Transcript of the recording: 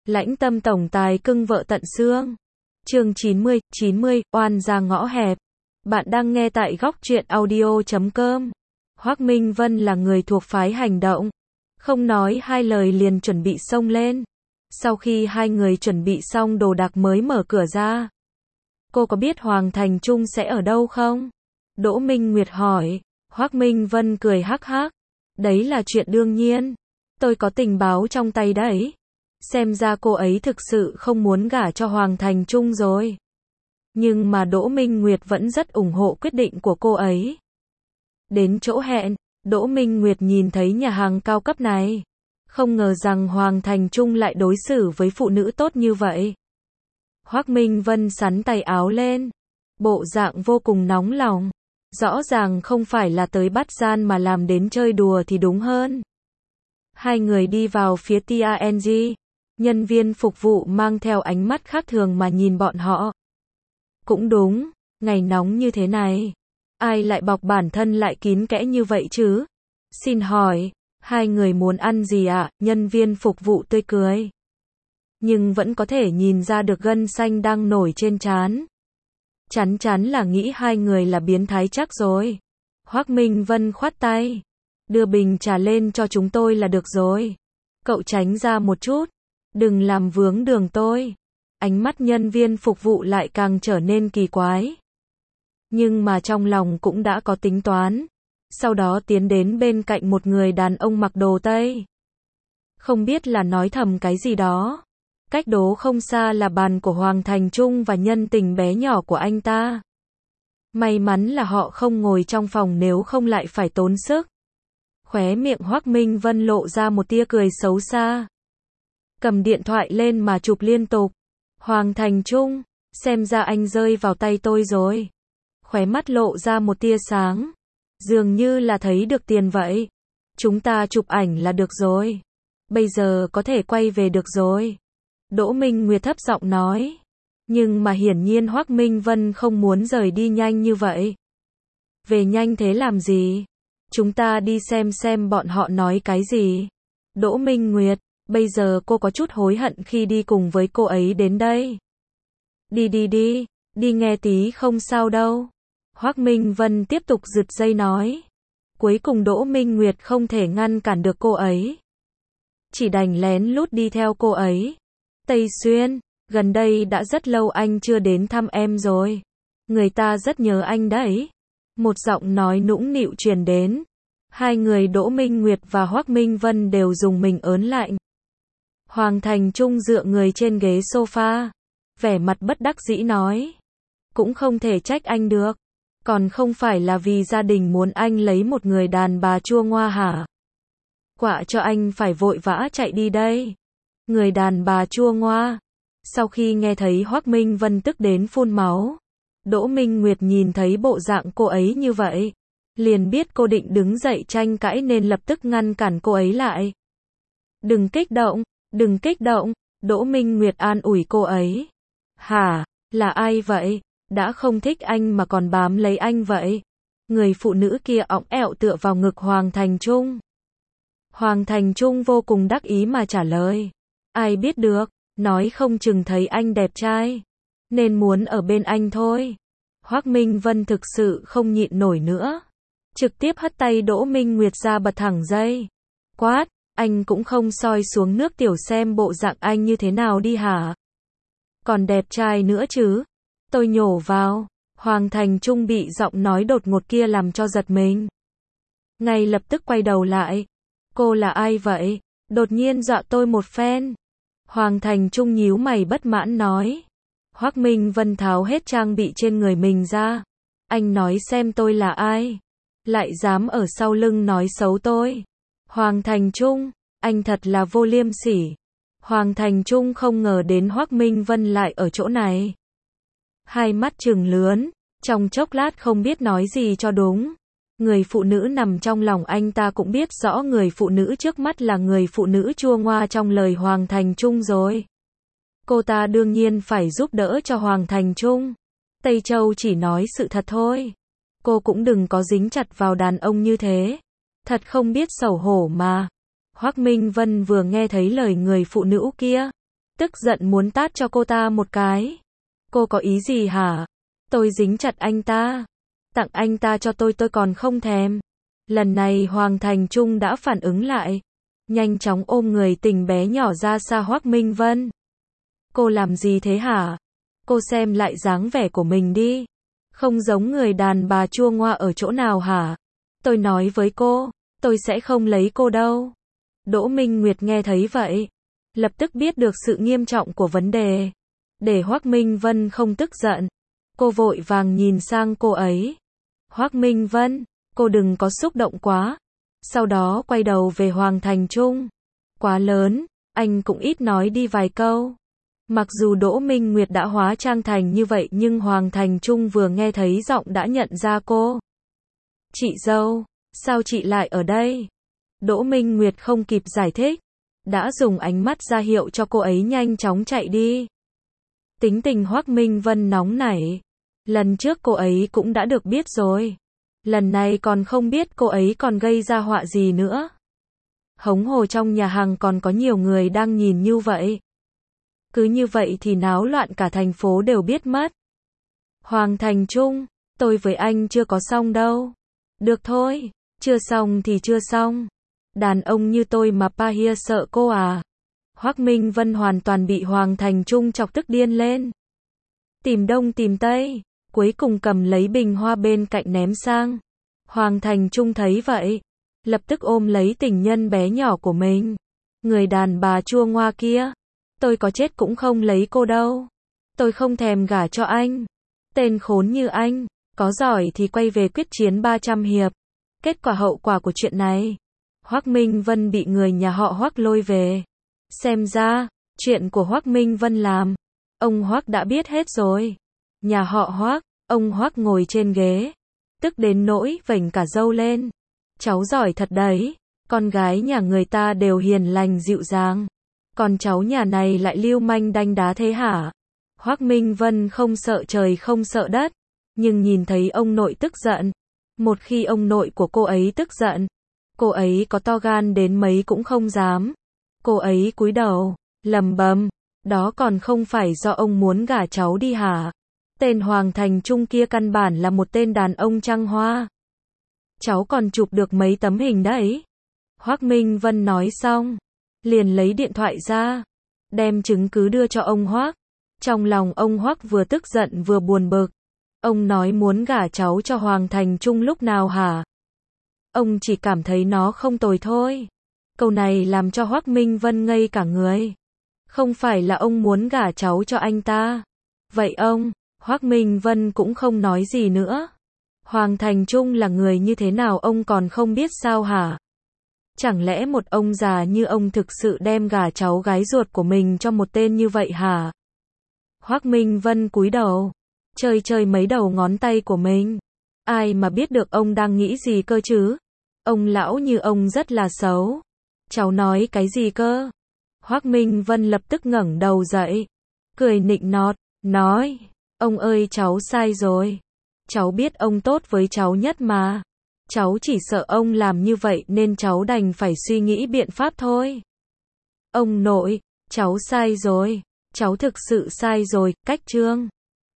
Lãnh tâm tổng tài cưng vợ tận xương. Chương 90, oan ra ngõ hẹp. Bạn đang nghe tại góc truyện audio.com. Hoắc Minh Vân là người thuộc phái hành động. Không nói hai lời liền chuẩn bị xông lên. Sau khi hai người chuẩn bị xong đồ đạc mới mở cửa ra. Cô có biết Hoàng Thành Trung sẽ ở đâu không? Đỗ Minh Nguyệt hỏi. Hoắc Minh Vân cười hắc hắc. Đấy là chuyện đương nhiên. Tôi có tình báo trong tay đấy. Xem ra cô ấy thực sự không muốn gả cho Hoàng Thành Trung rồi. Nhưng mà Đỗ Minh Nguyệt vẫn rất ủng hộ quyết định của cô ấy. Đến chỗ hẹn, Đỗ Minh Nguyệt nhìn thấy nhà hàng cao cấp này. Không ngờ rằng Hoàng Thành Trung lại đối xử với phụ nữ tốt như vậy. Hoắc Minh Vân xắn tay áo lên. Bộ dạng vô cùng nóng lòng. Rõ ràng không phải là tới bắt gian mà làm đến chơi đùa thì đúng hơn. Hai người đi vào phía TANG. Nhân viên phục vụ mang theo ánh mắt khác thường mà nhìn bọn họ. Cũng đúng, ngày nóng như thế này. Ai lại bọc bản thân lại kín kẽ như vậy chứ? Xin hỏi, hai người muốn ăn gì ạ? Nhân viên phục vụ tươi cười. Nhưng vẫn có thể nhìn ra được gân xanh đang nổi trên trán. Chắn chắn là nghĩ hai người là biến thái chắc rồi. Hoắc Minh Vân khoát tay. Đưa bình trà lên cho chúng tôi là được rồi. Cậu tránh ra một chút. Đừng làm vướng đường tôi. Ánh mắt nhân viên phục vụ lại càng trở nên kỳ quái. Nhưng mà trong lòng cũng đã có tính toán. Sau đó tiến đến bên cạnh một người đàn ông mặc đồ Tây. Không biết là nói thầm cái gì đó. Cách đó không xa là bàn của Hoàng Thành Trung và nhân tình bé nhỏ của anh ta. May mắn là họ không ngồi trong phòng, nếu không lại phải tốn sức. Khóe miệng Hoắc Minh Vân lộ ra một tia cười xấu xa. Cầm điện thoại lên mà chụp liên tục. Hoàng Thành Trung, xem ra anh rơi vào tay tôi rồi. Khóe mắt lộ ra một tia sáng. Dường như là thấy được tiền vậy. Chúng ta chụp ảnh là được rồi. Bây giờ có thể quay về được rồi. Đỗ Minh Nguyệt thấp giọng nói. Nhưng mà hiển nhiên Hoắc Minh Vân không muốn rời đi nhanh như vậy. Về nhanh thế làm gì? Chúng ta đi xem bọn họ nói cái gì. Đỗ Minh Nguyệt, bây giờ cô có chút hối hận khi đi cùng với cô ấy đến đây. Đi nghe tí không sao đâu. Hoắc Minh Vân tiếp tục giật dây nói. Cuối cùng Đỗ Minh Nguyệt không thể ngăn cản được cô ấy. Chỉ đành lén lút đi theo cô ấy. Tây Xuyên, gần đây đã rất lâu anh chưa đến thăm em rồi. Người ta rất nhớ anh đấy. Một giọng nói nũng nịu truyền đến. Hai người Đỗ Minh Nguyệt và Hoắc Minh Vân đều dùng mình ớn lạnh. Hoàng Thành Trung dựa người trên ghế sofa. Vẻ mặt bất đắc dĩ nói. Cũng không thể trách anh được. Còn không phải là vì gia đình muốn anh lấy một người đàn bà chua ngoa hả? Quạ cho anh phải vội vã chạy đi đây. Người đàn bà chua ngoa. Sau khi nghe thấy Hoắc Minh Vân tức đến phun máu. Đỗ Minh Nguyệt nhìn thấy bộ dạng cô ấy như vậy. Liền biết cô định đứng dậy tranh cãi nên lập tức ngăn cản cô ấy lại. Đừng kích động, Đỗ Minh Nguyệt an ủi cô ấy. Hả, là ai vậy? Đã không thích anh mà còn bám lấy anh vậy? Người phụ nữ kia ỏng ẹo tựa vào ngực Hoàng Thành Trung. Hoàng Thành Trung vô cùng đắc ý mà trả lời. Ai biết được, nói không chừng thấy anh đẹp trai. Nên muốn ở bên anh thôi. Hoắc Minh Vân thực sự không nhịn nổi nữa. Trực tiếp hất tay Đỗ Minh Nguyệt ra bật thẳng dây. Quát, anh cũng không soi xuống nước tiểu xem bộ dạng anh như thế nào đi hả? Còn đẹp trai nữa chứ? Tôi nhổ vào. Hoàng Thành Trung bị giọng nói đột ngột kia làm cho giật mình. Ngay lập tức quay đầu lại. Cô là ai vậy? Đột nhiên dọa tôi một phen. Hoàng Thành Trung nhíu mày bất mãn nói. Hoắc Minh Vân tháo hết trang bị trên người mình ra. Anh nói xem tôi là ai? Lại dám ở sau lưng nói xấu tôi. Hoàng Thành Trung, anh thật là vô liêm sỉ. Hoàng Thành Trung không ngờ đến Hoắc Minh Vân lại ở chỗ này. Hai mắt trừng lớn, trong chốc lát không biết nói gì cho đúng. Người phụ nữ nằm trong lòng anh ta cũng biết rõ người phụ nữ trước mắt là người phụ nữ chua ngoa trong lời Hoàng Thành Trung rồi. Cô ta đương nhiên phải giúp đỡ cho Hoàng Thành Trung. Tây Châu chỉ nói sự thật thôi. Cô cũng đừng có dính chặt vào đàn ông như thế. Thật không biết xấu hổ mà. Hoắc Minh Vân vừa nghe thấy lời người phụ nữ kia, tức giận muốn tát cho cô ta một cái. Cô có ý gì hả? Tôi dính chặt anh ta. Tặng anh ta cho tôi còn không thèm. Lần này Hoàng Thành Trung đã phản ứng lại. Nhanh chóng ôm người tình bé nhỏ ra xa Hoắc Minh Vân. Cô làm gì thế hả? Cô xem lại dáng vẻ của mình đi. Không giống người đàn bà chua ngoa ở chỗ nào hả? Tôi nói với cô, tôi sẽ không lấy cô đâu. Đỗ Minh Nguyệt nghe thấy vậy, lập tức biết được sự nghiêm trọng của vấn đề. Để Hoắc Minh Vân không tức giận, cô vội vàng nhìn sang cô ấy. Hoắc Minh Vân, cô đừng có xúc động quá. Sau đó quay đầu về Hoàng Thành Trung. Quá lớn, anh cũng ít nói đi vài câu. Mặc dù Đỗ Minh Nguyệt đã hóa trang thành như vậy nhưng Hoàng Thành Trung vừa nghe thấy giọng đã nhận ra cô. Chị dâu, sao chị lại ở đây? Đỗ Minh Nguyệt không kịp giải thích, đã dùng ánh mắt ra hiệu cho cô ấy nhanh chóng chạy đi. Tính tình Hoắc Minh Vân nóng nảy. Lần trước cô ấy cũng đã được biết rồi. Lần này còn không biết cô ấy còn gây ra họa gì nữa. Hống hồ trong nhà hàng còn có nhiều người đang nhìn như vậy. Cứ như vậy thì náo loạn cả thành phố đều biết mất. Hoàng Thành Trung, tôi với anh chưa có xong đâu. Được thôi, chưa xong thì chưa xong. Đàn ông như tôi mà pa hia sợ cô à? Hoắc Minh Vân hoàn toàn bị Hoàng Thành Trung chọc tức điên lên. Tìm đông tìm tây, cuối cùng cầm lấy bình hoa bên cạnh ném sang. Hoàng Thành Trung thấy vậy, lập tức ôm lấy tình nhân bé nhỏ của mình. Người đàn bà chua ngoa kia, tôi có chết cũng không lấy cô đâu. Tôi không thèm gả cho anh. Tên khốn như anh, có giỏi thì quay về quyết chiến 300 hiệp. Kết quả hậu quả của chuyện này, Hoắc Minh Vân bị người nhà họ Hoắc lôi về. Xem ra, chuyện của Hoắc Minh Vân làm, ông Hoắc đã biết hết rồi. Nhà họ Hoắc, ông Hoắc ngồi trên ghế, tức đến nỗi vểnh cả râu lên. Cháu giỏi thật đấy, con gái nhà người ta đều hiền lành dịu dàng. Còn cháu nhà này lại lưu manh đanh đá thế hả? Hoắc Minh Vân không sợ trời không sợ đất, nhưng nhìn thấy ông nội tức giận. Một khi ông nội của cô ấy tức giận, cô ấy có to gan đến mấy cũng không dám. Cô ấy cúi đầu, lẩm bẩm, đó còn không phải do ông muốn gả cháu đi hả? Tên Hoàng Thành Trung kia căn bản là một tên đàn ông trăng hoa. Cháu còn chụp được mấy tấm hình đấy. Hoắc Minh Vân nói xong, liền lấy điện thoại ra, đem chứng cứ đưa cho ông Hoắc. Trong lòng ông Hoắc vừa tức giận vừa buồn bực. Ông nói muốn gả cháu cho Hoàng Thành Trung lúc nào hả? Ông chỉ cảm thấy nó không tồi thôi. Câu này làm cho Hoắc Minh Vân ngây cả người. Không phải là ông muốn gả cháu cho anh ta. Vậy ông, Hoắc Minh Vân cũng không nói gì nữa. Hoàng Thành Trung là người như thế nào ông còn không biết sao hả? Chẳng lẽ một ông già như ông thực sự đem gả cháu gái ruột của mình cho một tên như vậy hả? Hoắc Minh Vân cúi đầu, chơi mấy đầu ngón tay của mình. Ai mà biết được ông đang nghĩ gì cơ chứ? Ông lão như ông rất là xấu. Cháu nói cái gì cơ? Hoắc Minh Vân lập tức ngẩng đầu dậy, cười nịnh nọt, nói, ông ơi cháu sai rồi. Cháu biết ông tốt với cháu nhất mà. Cháu chỉ sợ ông làm như vậy nên cháu đành phải suy nghĩ biện pháp thôi. Ông nội, cháu sai rồi. Cháu thực sự sai rồi, cách trương.